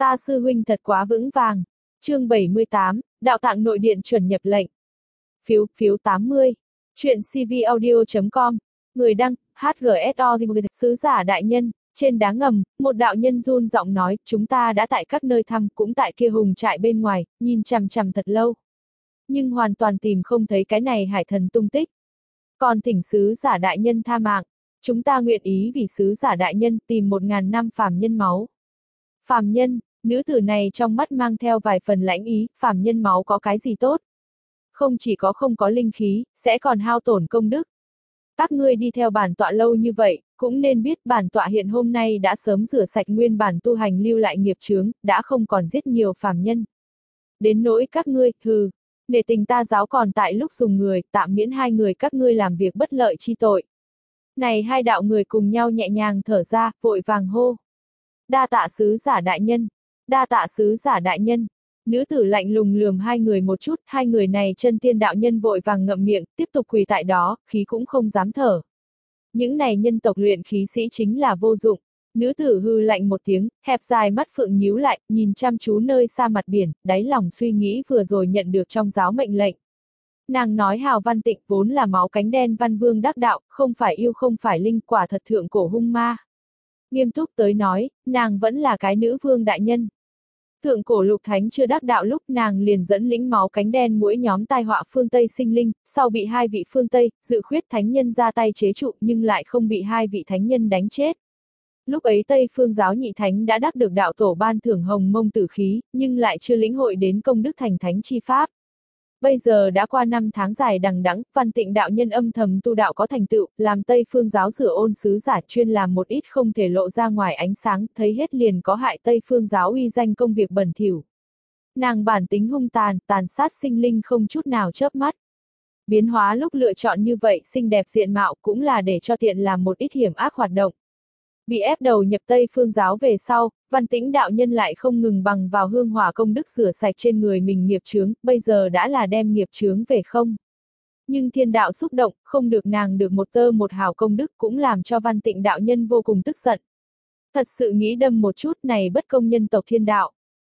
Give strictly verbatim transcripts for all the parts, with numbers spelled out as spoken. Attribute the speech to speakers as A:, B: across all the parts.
A: Ta sư huynh thật quá vững vàng. Chương bảy mươi tám, Đạo tạng nội điện chuẩn nhập lệnh. Phiếu, phiếu tám mươi. Chuyện cvaudio chấm com. Người đăng, hát giê ét o. Sứ giả đại nhân, trên đá ngầm, một đạo nhân run giọng nói, chúng ta đã tại các nơi thăm, cũng tại kia hùng trại bên ngoài, nhìn chằm chằm thật lâu. Nhưng hoàn toàn tìm không thấy cái này hải thần tung tích. Còn thỉnh sứ giả đại nhân tha mạng, chúng ta nguyện ý vì sứ giả đại nhân tìm một ngàn năm phàm nhân máu. Phàm nhân, nữ tử này trong mắt mang theo vài phần lãnh ý, phàm nhân máu có cái gì tốt? Không chỉ có không có linh khí, sẽ còn hao tổn công đức. Các ngươi đi theo bản tọa lâu như vậy, cũng nên biết bản tọa hiện hôm nay đã sớm rửa sạch nguyên bản tu hành lưu lại nghiệp chướng, đã không còn giết nhiều phàm nhân. Đến nỗi các ngươi, hừ, nể tình ta giáo còn tại lúc dùng người, tạm miễn hai người các ngươi làm việc bất lợi chi tội. Này hai đạo người cùng nhau nhẹ nhàng thở ra, vội vàng hô. Đa tạ sứ giả đại nhân, đa tạ sứ giả đại nhân. Nữ tử lạnh lùng lườm hai người một chút, hai người này chân tiên đạo nhân vội vàng ngậm miệng, tiếp tục quỳ tại đó, khí cũng không dám thở. Những này nhân tộc luyện khí sĩ chính là vô dụng. Nữ tử hư lạnh một tiếng, hẹp dài mắt phượng nhíu lại, nhìn chăm chú nơi xa mặt biển, đáy lòng suy nghĩ vừa rồi nhận được trong giáo mệnh lệnh. Nàng nói Hào Văn Tịnh vốn là máu cánh đen văn vương đắc đạo, không phải yêu không phải linh, quả thật thượng cổ hung ma. Nghiêm túc tới nói, nàng vẫn là cái nữ vương đại nhân. Thượng cổ lục thánh chưa đắc đạo lúc nàng liền dẫn lĩnh máu cánh đen mỗi nhóm tai họa phương Tây sinh linh, sau bị hai vị phương Tây, dự khuyết thánh nhân ra tay chế trụ nhưng lại không bị hai vị thánh nhân đánh chết. Lúc ấy Tây phương giáo nhị thánh đã đắc được đạo tổ ban thưởng hồng mông tử khí, nhưng lại chưa lĩnh hội đến công đức thành thánh chi pháp. Bây giờ đã qua năm tháng dài đằng đẵng, Văn Tịnh đạo nhân âm thầm tu đạo có thành tựu, làm Tây phương giáo rửa ôn sứ giả chuyên làm một ít không thể lộ ra ngoài ánh sáng, thấy hết liền có hại Tây phương giáo uy danh công việc bẩn thỉu. Nàng bản tính hung tàn, tàn sát sinh linh không chút nào chớp mắt. Biến hóa lúc lựa chọn như vậy xinh đẹp diện mạo cũng là để cho tiện làm một ít hiểm ác hoạt động. Bị ép đầu nhập Tây phương giáo về sau, Văn Tĩnh đạo nhân lại không ngừng bằng vào hương hỏa công đức rửa sạch trên người mình nghiệp chướng, bây giờ đã là đem nghiệp chướng về không. Nhưng thiên đạo xúc động, không được nàng được một tơ một hào công đức cũng làm cho Văn Tịnh đạo nhân vô cùng tức giận. Thật sự nghĩ đâm một chút này bất công nhân tộc thiên đạo.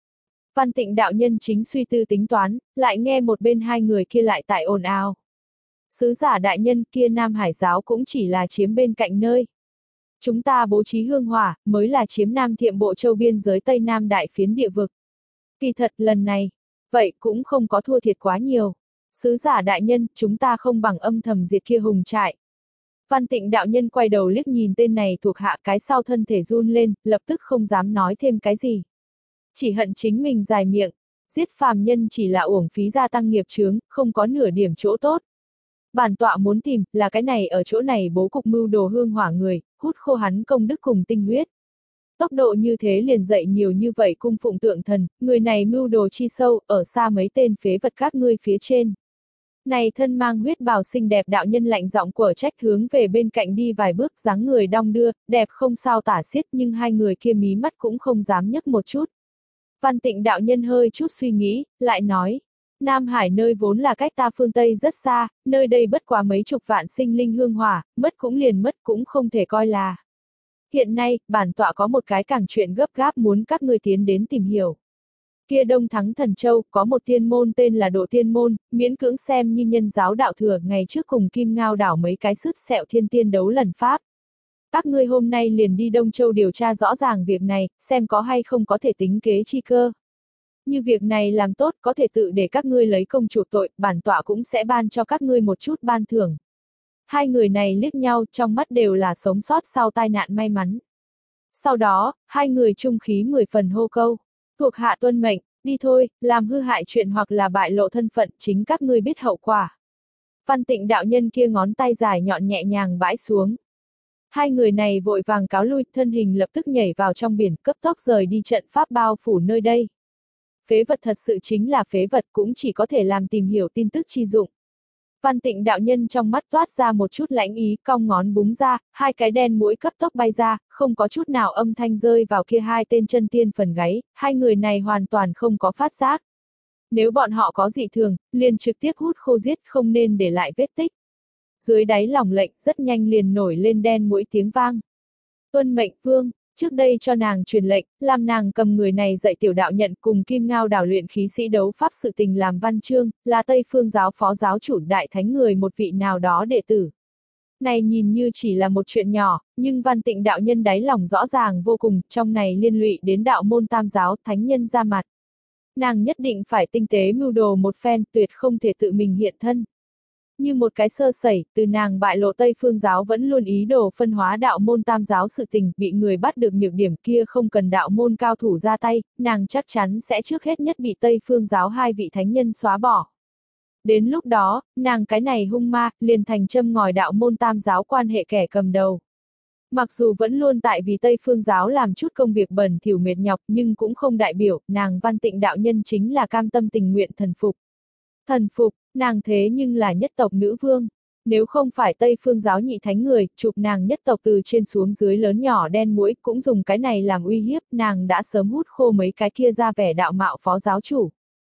A: Văn Tịnh đạo nhân chính suy tư tính toán, lại nghe một bên hai người kia lại tại ồn ào. Sứ giả đại nhân kia Nam Hải giáo cũng chỉ là chiếm bên cạnh nơi. Chúng ta bố trí hương hỏa, mới là chiếm Nam Thiệm Bộ Châu biên giới Tây Nam đại phiến địa vực. Kỳ thật lần này, vậy cũng không có thua thiệt quá nhiều. Sứ giả đại nhân, chúng ta không bằng âm thầm diệt kia hùng trại. Văn Tịnh đạo nhân quay đầu liếc nhìn tên này thuộc hạ cái sau thân thể run lên, lập tức không dám nói thêm cái gì. Chỉ hận chính mình dài miệng, giết phàm nhân chỉ là uổng phí gia tăng nghiệp chướng, không có nửa điểm chỗ tốt. Bản tọa muốn tìm, là cái này ở chỗ này bố cục mưu đồ hương hỏa người, hút khô hắn công đức cùng tinh huyết. Tốc độ như thế liền dậy nhiều như vậy cung phụng tượng thần, người này mưu đồ chi sâu, ở xa mấy tên phế vật các ngươi phía trên. Này thân mang huyết bào xinh đẹp đạo nhân lạnh giọng của trách hướng về bên cạnh đi vài bước dáng người đong đưa, đẹp không sao tả xiết nhưng hai người kia mí mắt cũng không dám nhấc một chút. Văn Tịnh đạo nhân hơi chút suy nghĩ, lại nói. Nam Hải nơi vốn là cách ta phương Tây rất xa, nơi đây bất quá mấy chục vạn sinh linh hương hỏa, mất cũng liền mất cũng không thể coi là. Hiện nay, bản tọa có một cái càng chuyện gấp gáp muốn các ngươi tiến đến tìm hiểu. Kia Đông Thắng Thần Châu, có một tiên môn tên là Độ Tiên Môn, miễn cưỡng xem như nhân giáo đạo thừa, ngày trước cùng Kim Ngao đảo mấy cái sứt sẹo thiên tiên đấu lần pháp. Các ngươi hôm nay liền đi Đông Châu điều tra rõ ràng việc này, xem có hay không có thể tính kế chi cơ. Như việc này làm tốt có thể tự để các ngươi lấy công chuộc tội, bản tọa cũng sẽ ban cho các ngươi một chút ban thưởng. Hai người này liếc nhau, trong mắt đều là sống sót sau tai nạn may mắn. Sau đó, hai người trung khí mười phần hô câu. Thuộc hạ tuân mệnh, đi thôi, làm hư hại chuyện hoặc là bại lộ thân phận chính các ngươi biết hậu quả. Văn Tịnh đạo nhân kia ngón tay dài nhọn nhẹ nhàng bãi xuống. Hai người này vội vàng cáo lui, thân hình lập tức nhảy vào trong biển, cấp tốc rời đi trận pháp bao phủ nơi đây. Phế vật thật sự chính là phế vật cũng chỉ có thể làm tìm hiểu tin tức chi dụng. Văn Tịnh đạo nhân trong mắt toát ra một chút lãnh ý, cong ngón búng ra, hai cái đen mũi cấp tốc bay ra, không có chút nào âm thanh rơi vào kia hai tên chân tiên phần gáy, hai người này hoàn toàn không có phát giác. Nếu bọn họ có dị thường, liền trực tiếp hút khô giết không nên để lại vết tích. Dưới đáy lòng lệnh rất nhanh liền nổi lên đen mũi tiếng vang. Tuân mệnh vương, Trước đây cho nàng truyền lệnh, làm nàng cầm người này dạy tiểu đạo nhận cùng Kim Ngao đảo luyện khí sĩ đấu pháp sự tình làm văn chương, là Tây Phương giáo phó giáo chủ đại thánh người một vị nào đó đệ tử. Này nhìn như chỉ là một chuyện nhỏ, nhưng Văn Tịnh đạo nhân đáy lòng rõ ràng vô cùng, trong này liên lụy đến đạo môn tam giáo, thánh nhân ra mặt. Nàng nhất định phải tinh tế mưu đồ một phen, tuyệt không thể tự mình hiện thân. Như một cái sơ sẩy, từ nàng bại lộ Tây Phương giáo vẫn luôn ý đồ phân hóa đạo môn tam giáo sự tình, bị người bắt được nhược điểm kia không cần đạo môn cao thủ ra tay, nàng chắc chắn sẽ trước hết nhất bị Tây Phương giáo hai vị thánh nhân xóa bỏ. Đến lúc đó, nàng cái này hung ma, liền thành châm ngòi đạo môn tam giáo quan hệ kẻ cầm đầu. Mặc dù vẫn luôn tại vì Tây Phương giáo làm chút công việc bẩn thỉu mệt nhọc nhưng cũng không đại biểu, nàng Văn Tịnh đạo nhân chính là cam tâm tình nguyện thần phục. Thần phục, nàng thế nhưng là nhất tộc nữ vương. Nếu không phải Tây Phương giáo nhị thánh người, chụp nàng nhất tộc từ trên xuống dưới lớn nhỏ đen muỗi, cũng dùng cái này làm uy hiếp, nàng đã sớm hút khô mấy cái kia ra vẻ đạo mạo phó giáo chủ.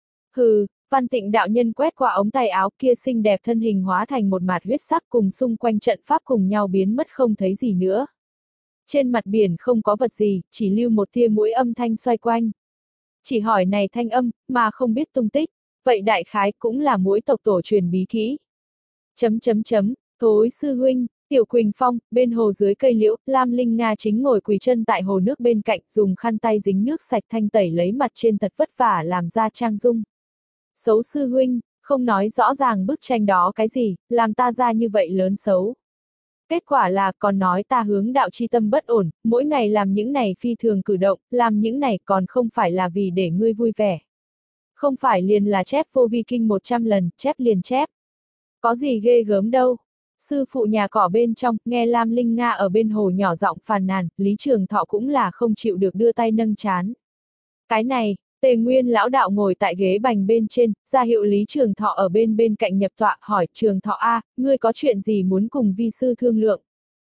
A: Hừ, Văn Tịnh đạo nhân quét qua ống tay áo kia xinh đẹp thân hình hóa thành một mạt huyết sắc cùng xung quanh trận pháp cùng nhau biến mất không thấy gì nữa. Trên mặt biển không có vật gì, chỉ lưu một tia mũi âm thanh xoay quanh. Chỉ hỏi này thanh âm, mà không biết tung tích, vậy đại khái cũng là mũi tộc tổ truyền bí kỹ. Chấm chấm chấm, thối sư huynh, Tiểu Quỳnh Phong, bên hồ dưới cây liễu, Lam Linh Nga chính ngồi quỳ chân tại hồ nước bên cạnh, dùng khăn tay dính nước sạch thanh tẩy lấy mặt trên thật vất vả làm ra trang dung. Xấu sư huynh, không nói rõ ràng bức tranh đó cái gì, làm ta ra như vậy lớn xấu. Kết quả là còn nói ta hướng đạo chi tâm bất ổn, mỗi ngày làm những này phi thường cử động, làm những này còn không phải là vì để ngươi vui vẻ. Không phải liền là chép vô vi kinh một trăm lần, chép liền chép. Có gì ghê gớm đâu. Sư phụ nhà cỏ bên trong, nghe Lam Linh Nga ở bên hồ nhỏ giọng phàn nàn, Lý Trường Thọ cũng là không chịu được đưa tay nâng chán. Cái này, Tề Nguyên lão đạo ngồi tại ghế bành bên trên, ra hiệu Lý Trường Thọ ở bên bên cạnh nhập tọa, hỏi Trường Thọ a, ngươi có chuyện gì muốn cùng vi sư thương lượng?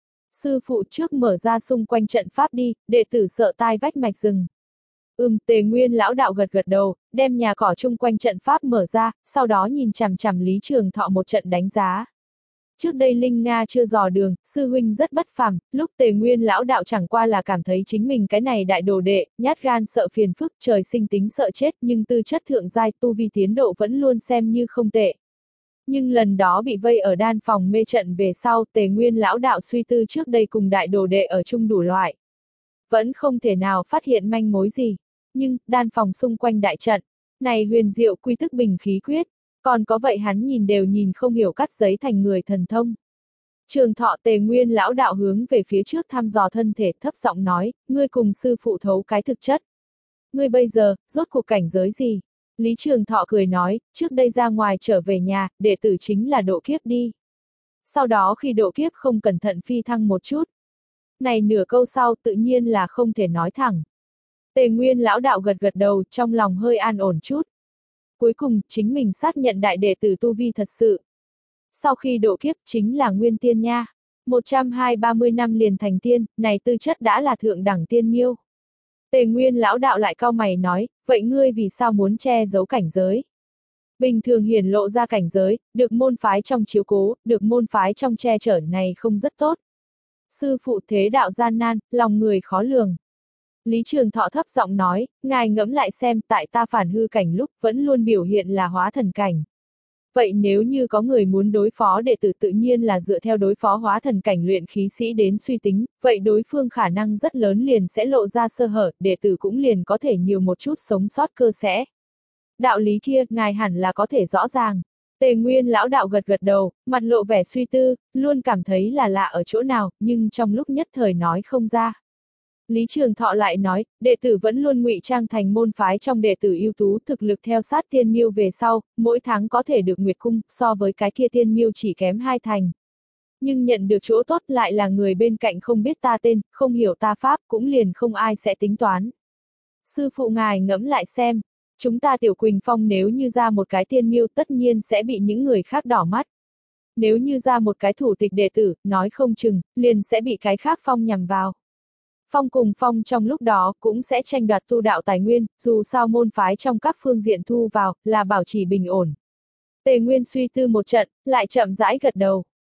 A: Sư phụ trước mở ra xung quanh trận pháp đi, đệ tử sợ tai vách mạch rừng. Ừm, Tề Nguyên lão đạo gật gật đầu, đem nhà cỏ chung quanh trận pháp mở ra, sau đó nhìn chằm chằm Lý Trường Thọ một trận đánh giá. Trước đây Linh Nga chưa dò đường, sư huynh rất bất phàm, lúc Tề Nguyên lão đạo chẳng qua là cảm thấy chính mình cái này đại đồ đệ, nhát gan sợ phiền phức, trời sinh tính sợ chết, nhưng tư chất thượng giai tu vi tiến độ vẫn luôn xem như không tệ. Nhưng lần đó bị vây ở đan phòng mê trận về sau, Tề Nguyên lão đạo suy tư trước đây cùng đại đồ đệ ở chung đủ loại. Vẫn không thể nào phát hiện manh mối gì. Nhưng, đan phòng xung quanh đại trận, này huyền diệu quy tức bình khí quyết, còn có vậy hắn nhìn đều nhìn không hiểu cắt giấy thành người thần thông. Trường Thọ Tề Nguyên lão đạo hướng về phía trước thăm dò thân thể thấp giọng nói, ngươi cùng sư phụ thấu cái thực chất. Ngươi bây giờ, rốt cuộc cảnh giới gì? Lý Trường Thọ cười nói, trước đây ra ngoài trở về nhà, đệ tử chính là độ kiếp đi. Sau đó khi độ kiếp không cẩn thận phi thăng một chút. Này nửa câu sau tự nhiên là không thể nói thẳng. Tề Nguyên lão đạo gật gật đầu, trong lòng hơi an ổn chút. Cuối cùng, chính mình xác nhận đại đệ tử tu vi thật sự. Sau khi độ kiếp chính là nguyên tiên nha. một trăm hai ba mươi năm liền thành tiên, này tư chất đã là thượng đẳng tiên miêu. Tề Nguyên lão đạo lại cau mày nói, vậy ngươi vì sao muốn che giấu cảnh giới? Bình thường hiển lộ ra cảnh giới, được môn phái trong chiếu cố, được môn phái trong che chở này không rất tốt. Sư phụ thế đạo gian nan, lòng người khó lường. Lý Trường Thọ thấp giọng nói, ngài ngẫm lại xem, tại ta phản hư cảnh lúc vẫn luôn biểu hiện là hóa thần cảnh. Vậy nếu như có người muốn đối phó đệ tử tự nhiên là dựa theo đối phó hóa thần cảnh luyện khí sĩ đến suy tính, vậy đối phương khả năng rất lớn liền sẽ lộ ra sơ hở, đệ tử cũng liền có thể nhiều một chút sống sót cơ sẽ. Đạo lý kia, ngài hẳn là có thể rõ ràng. Tề Nguyên lão đạo gật gật đầu, mặt lộ vẻ suy tư, luôn cảm thấy là lạ ở chỗ nào, nhưng trong lúc nhất thời nói không ra. Lý Trường Thọ lại nói, đệ tử vẫn luôn ngụy trang thành môn phái trong đệ tử ưu tú, thực lực theo sát tiên miêu về sau, mỗi tháng có thể được nguyệt cung, so với cái kia tiên miêu chỉ kém hai thành. Nhưng nhận được chỗ tốt lại là người bên cạnh không biết ta tên, không hiểu ta pháp, cũng liền không ai sẽ tính toán. Sư phụ ngài ngẫm lại xem, chúng ta Tiểu Quỳnh Phong nếu như ra một cái tiên miêu tất nhiên sẽ bị những người khác đỏ mắt. Nếu như ra một cái thủ tịch đệ tử, nói không chừng, liền sẽ bị cái khác phong nhằm vào. Phong cùng phong trong lúc đó cũng sẽ tranh đoạt tu đạo tài nguyên, dù sao môn phái trong các phương diện thu vào, là bảo trì bình ổn. Tề Nguyên suy tư một trận, lại chậm rãi gật đầu.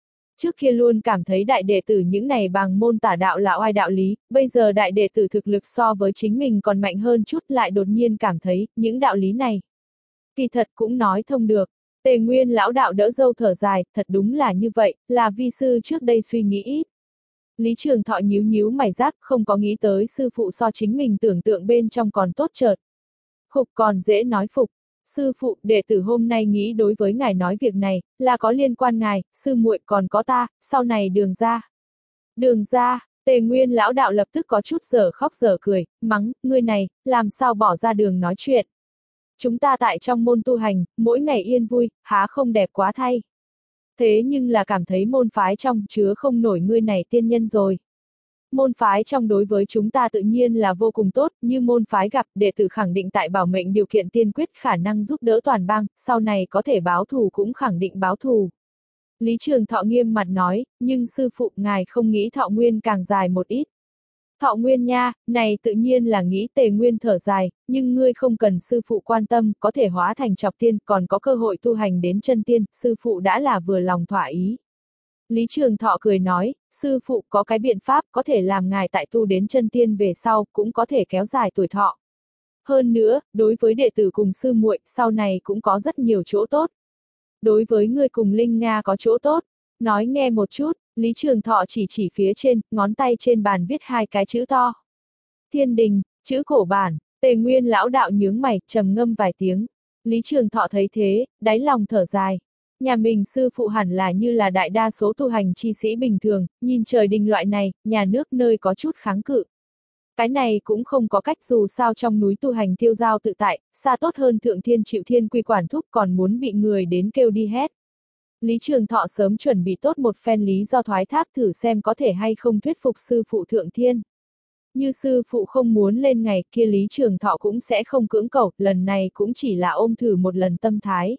A: Trước kia luôn cảm thấy đại đệ tử những này bằng môn tả đạo là oai đạo lý, bây giờ đại đệ tử thực lực so với chính mình còn mạnh hơn chút, lại đột nhiên cảm thấy, những đạo lý này kỳ thật cũng nói thông được. Tề Nguyên lão đạo đỡ dâu thở dài, thật đúng là như vậy, là vi sư trước đây suy nghĩ ít. Lý Trường Thọ nhíu nhíu mày giác, không có nghĩ tới sư phụ so chính mình tưởng tượng bên trong còn tốt chợt. Khục còn dễ nói phục. Sư phụ, đệ tử hôm nay nghĩ đối với ngài nói việc này, là có liên quan ngài, sư muội còn có ta, sau này đường ra. Đường ra, Tề Nguyên lão đạo lập tức có chút dở khóc dở cười, mắng, ngươi này, làm sao bỏ ra đường nói chuyện. Chúng ta tại trong môn tu hành, mỗi ngày yên vui, há không đẹp quá thay. Thế nhưng là cảm thấy môn phái trong chứa không nổi ngươi này tiên nhân rồi. Môn phái trong đối với chúng ta tự nhiên là vô cùng tốt, như môn phái gặp, đệ tử khẳng định tại bảo mệnh điều kiện tiên quyết khả năng giúp đỡ toàn bang, sau này có thể báo thù cũng khẳng định báo thù. Lý Trường Thọ nghiêm mặt nói, nhưng sư phụ ngài không nghĩ thọ nguyên càng dài một ít. Thọ nguyên nha, này tự nhiên là nghĩ. Tề Nguyên thở dài, nhưng ngươi không cần sư phụ quan tâm, có thể hóa thành trọc tiên, còn có cơ hội tu hành đến chân tiên, sư phụ đã là vừa lòng thỏa ý. Lý Trường Thọ cười nói, sư phụ có cái biện pháp có thể làm ngài tại tu đến chân tiên về sau, cũng có thể kéo dài tuổi thọ. Hơn nữa, đối với đệ tử cùng sư muội, sau này cũng có rất nhiều chỗ tốt. Đối với ngươi cùng Linh Nga có chỗ tốt. Nói nghe một chút, Lý Trường Thọ chỉ chỉ phía trên, ngón tay trên bàn viết hai cái chữ to. Thiên Đình, chữ cổ bản. Tề Nguyên lão đạo nhướng mày, trầm ngâm vài tiếng. Lý Trường Thọ thấy thế, đáy lòng thở dài. Nhà mình sư phụ hẳn là như là đại đa số tu hành chi sĩ bình thường, nhìn trời đình loại này, nhà nước nơi có chút kháng cự. Cái này cũng không có cách, dù sao trong núi tu hành tiêu giao tự tại, xa tốt hơn thượng thiên chịu thiên quy quản thúc, còn muốn bị người đến kêu đi hét. Lý Trường Thọ sớm chuẩn bị tốt một phen lý do thoái thác thử xem có thể hay không thuyết phục sư phụ thượng thiên. Như sư phụ không muốn lên ngày kia Lý Trường Thọ cũng sẽ không cưỡng cầu, lần này cũng chỉ là ôm thử một lần tâm thái.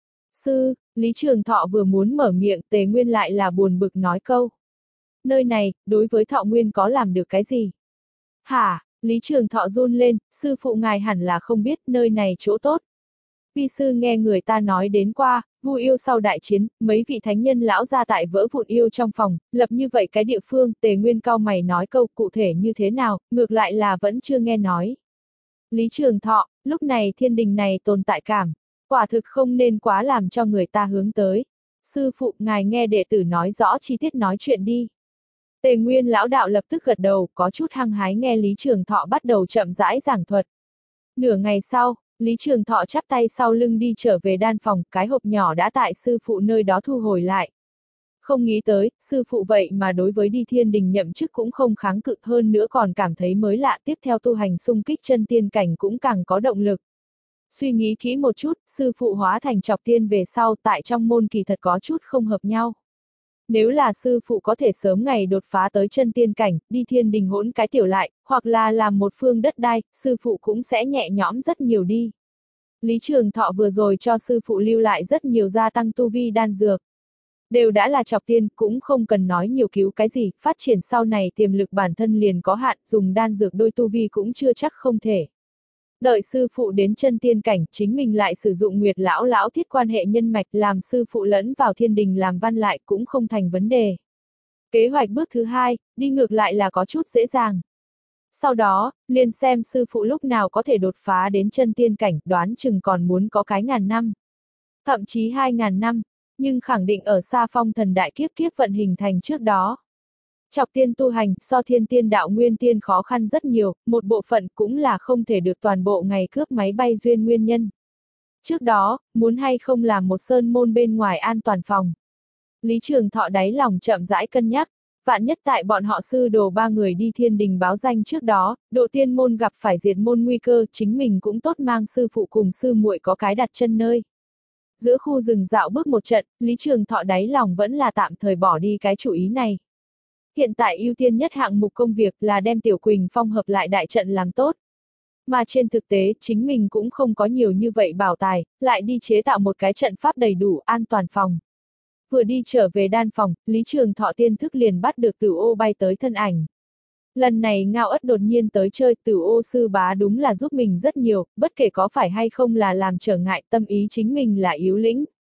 A: Sư, Lý Trường Thọ vừa muốn mở miệng, Tề Nguyên lại là buồn bực nói câu. Nơi này, đối với Thọ Nguyên có làm được cái gì? Hả, Lý Trường Thọ run lên, sư phụ ngài hẳn là không biết nơi này chỗ tốt. Vi sư nghe người ta nói đến qua, Vu yêu sau đại chiến, mấy vị thánh nhân lão ra tại vỡ vụn yêu trong phòng, lập như vậy cái địa phương. Tề Nguyên cau mày nói câu cụ thể như thế nào, ngược lại là vẫn chưa nghe nói. Lý Trường Thọ, lúc này thiên đình này tồn tại cảm, quả thực không nên quá làm cho người ta hướng tới. Sư phụ, ngài nghe đệ tử nói rõ chi tiết nói chuyện đi. Tề Nguyên lão đạo lập tức gật đầu, có chút hăng hái nghe Lý Trường Thọ bắt đầu chậm rãi giảng thuật. Nửa ngày sau, Lý Trường Thọ chắp tay sau lưng đi trở về đan phòng, cái hộp nhỏ đã tại sư phụ nơi đó thu hồi lại. Không nghĩ tới, sư phụ vậy mà đối với đi thiên đình nhậm chức cũng không kháng cự, hơn nữa còn cảm thấy mới lạ, tiếp theo tu hành xung kích chân tiên cảnh cũng càng có động lực. Suy nghĩ kỹ một chút, sư phụ hóa thành trọc tiên về sau tại trong môn kỳ thật có chút không hợp nhau. Nếu là sư phụ có thể sớm ngày đột phá tới chân tiên cảnh, đi thiên đình hỗn cái tiểu lại, hoặc là làm một phương đất đai, sư phụ cũng sẽ nhẹ nhõm rất nhiều đi. Lý Trường Thọ vừa rồi cho sư phụ lưu lại rất nhiều gia tăng tu vi đan dược. Đều đã là trọc tiên, cũng không cần nói nhiều cứu cái gì, phát triển sau này tiềm lực bản thân liền có hạn, dùng đan dược đôi tu vi cũng chưa chắc không thể. Đợi sư phụ đến chân tiên cảnh, chính mình lại sử dụng Nguyệt lão lão thiết quan hệ nhân mạch làm sư phụ lẫn vào thiên đình làm văn lại cũng không thành vấn đề. Kế hoạch bước thứ hai, đi ngược lại là có chút dễ dàng. Sau đó, liền xem sư phụ lúc nào có thể đột phá đến chân tiên cảnh, đoán chừng còn muốn có cái ngàn năm. Thậm chí hai ngàn năm, nhưng khẳng định ở xa phong thần đại kiếp kiếp vận hình thành trước đó. Trọc tiên tu hành, so thiên tiên đạo nguyên tiên khó khăn rất nhiều, một bộ phận cũng là không thể được toàn bộ ngày cướp máy bay duyên nguyên nhân. Trước đó, muốn hay không làm một sơn môn bên ngoài an toàn phòng. Lý Trường Thọ đáy lòng chậm rãi cân nhắc, vạn nhất tại bọn họ sư đồ ba người đi thiên đình báo danh trước đó, độ tiên môn gặp phải diệt môn nguy cơ, chính mình cũng tốt mang sư phụ cùng sư muội có cái đặt chân nơi. Giữa khu rừng dạo bước một trận, Lý Trường Thọ đáy lòng vẫn là tạm thời bỏ đi cái chủ ý này. Hiện tại ưu tiên nhất hạng mục công việc là đem Tiểu Quỳnh Phong hợp lại đại trận làm tốt. Mà trên thực tế, chính mình cũng không có nhiều như vậy bảo tài, lại đi chế tạo một cái trận pháp đầy đủ an toàn phòng. Vừa đi trở về đan phòng, Lý Trường Thọ tiên thức liền bắt được Tử Ô bay tới thân ảnh. Lần này Ngao Ất đột nhiên tới chơi, Tử Ô sư bá đúng là giúp mình rất nhiều, bất kể có phải hay không là làm trở ngại, tâm ý chính mình là yếu lĩnh.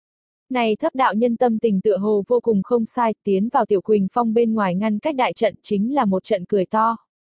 A: Này thấp đạo nhân tâm tình tựa hồ vô cùng không sai, tiến vào Tiểu Quỳnh Phong bên ngoài ngăn cách đại trận chính là một trận cười to.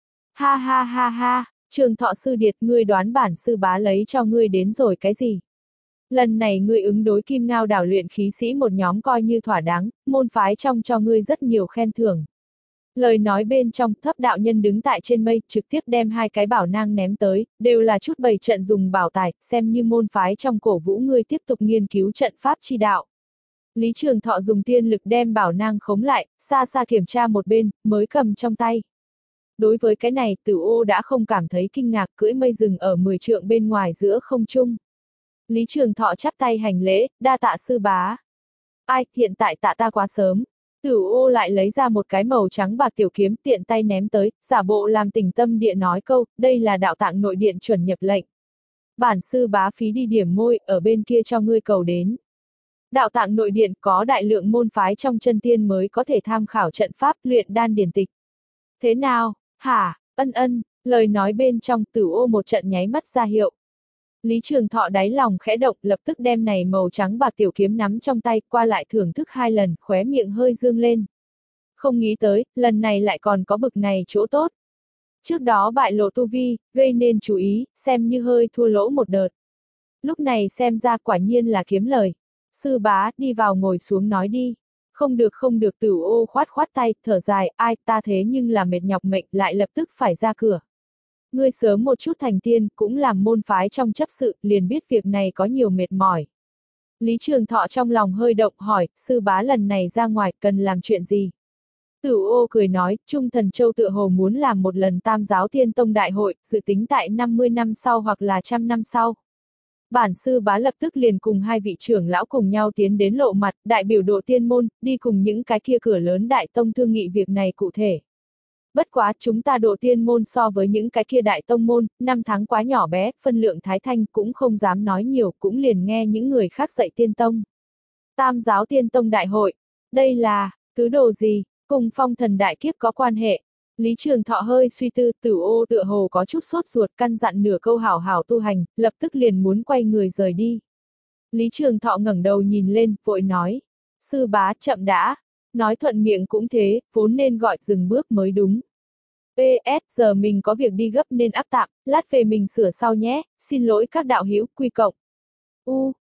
A: Ha ha ha ha, Trường Thọ sư điệt, ngươi đoán bản sư bá lấy cho ngươi đến rồi cái gì? Lần này ngươi ứng đối Kim Ngao đảo luyện khí sĩ một nhóm coi như thỏa đáng, môn phái trong cho ngươi rất nhiều khen thưởng. Lời nói bên trong, thấp đạo nhân đứng tại trên mây, trực tiếp đem hai cái bảo nang ném tới, đều là chút bày trận dùng bảo tài, xem như môn phái trong cổ vũ ngươi tiếp tục nghiên cứu trận pháp chi đạo. Lý Trường Thọ dùng tiên lực đem bảo nang khống lại, xa xa kiểm tra một bên, mới cầm trong tay. Đối với cái này, Tử Ô đã không cảm thấy kinh ngạc, cưỡi mây rừng ở mười trượng bên ngoài giữa không trung. Lý Trường Thọ chắp tay hành lễ, đa tạ sư bá. Ai, hiện tại tạ ta quá sớm. Tử Ô lại lấy ra một cái màu trắng bạc tiểu kiếm, tiện tay ném tới, giả bộ làm tỉnh tâm địa nói câu, đây là đạo tạng nội điện chuẩn nhập lệnh. Bản sư bá phí đi điểm môi, ở bên kia cho ngươi cầu đến. Đạo tạng nội điện có đại lượng môn phái trong chân tiên mới có thể tham khảo trận pháp luyện đan điển tịch. Thế nào, hả, ân ân, lời nói bên trong Tử Ô một trận nháy mắt ra hiệu. Lý Trường Thọ đáy lòng khẽ động, lập tức đem này màu trắng bạc tiểu kiếm nắm trong tay, qua lại thưởng thức hai lần, khóe miệng hơi dương lên. Không nghĩ tới, lần này lại còn có bực này chỗ tốt. Trước đó bại lộ tu vi, gây nên chú ý, xem như hơi thua lỗ một đợt. Lúc này xem ra quả nhiên là kiếm lời. Sư bá, đi vào ngồi xuống nói đi. Không được không được, Tử Ô khoát khoát tay, thở dài, ai, ta thế nhưng là mệt nhọc mệnh, lại lập tức phải ra cửa. Ngươi sớm một chút thành tiên, cũng làm môn phái trong chấp sự, liền biết việc này có nhiều mệt mỏi. Lý Trường Thọ trong lòng hơi động, hỏi, sư bá lần này ra ngoài, cần làm chuyện gì? Tử Ô cười nói, Trung Thần Châu tựa hồ muốn làm một lần Tam Giáo Thiên Tông đại hội, dự tính tại năm mươi năm sau hoặc là trăm năm sau. Bản sư bá lập tức liền cùng hai vị trưởng lão cùng nhau tiến đến lộ mặt, đại biểu độ tiên môn, đi cùng những cái kia cửa lớn đại tông thương nghị việc này cụ thể. Bất quá, chúng ta độ tiên môn so với những cái kia đại tông môn, năm tháng quá nhỏ bé, phân lượng thái thanh cũng không dám nói nhiều, cũng liền nghe những người khác dạy tiên tông. Tam Giáo Tiên Tông đại hội, đây là, thứ đồ gì, cùng phong thần đại kiếp có quan hệ. Lý Trường Thọ hơi suy tư, Tử Ô tựa hồ có chút sốt ruột, căn dặn nửa câu hảo hảo tu hành, lập tức liền muốn quay người rời đi. Lý Trường Thọ ngẩng đầu nhìn lên, vội nói, sư bá chậm đã, nói thuận miệng cũng thế, vốn nên gọi dừng bước mới đúng. pê ét giờ mình có việc đi gấp nên áp tạm, lát về mình sửa sau nhé, xin lỗi các đạo hữu, quy cộng. U,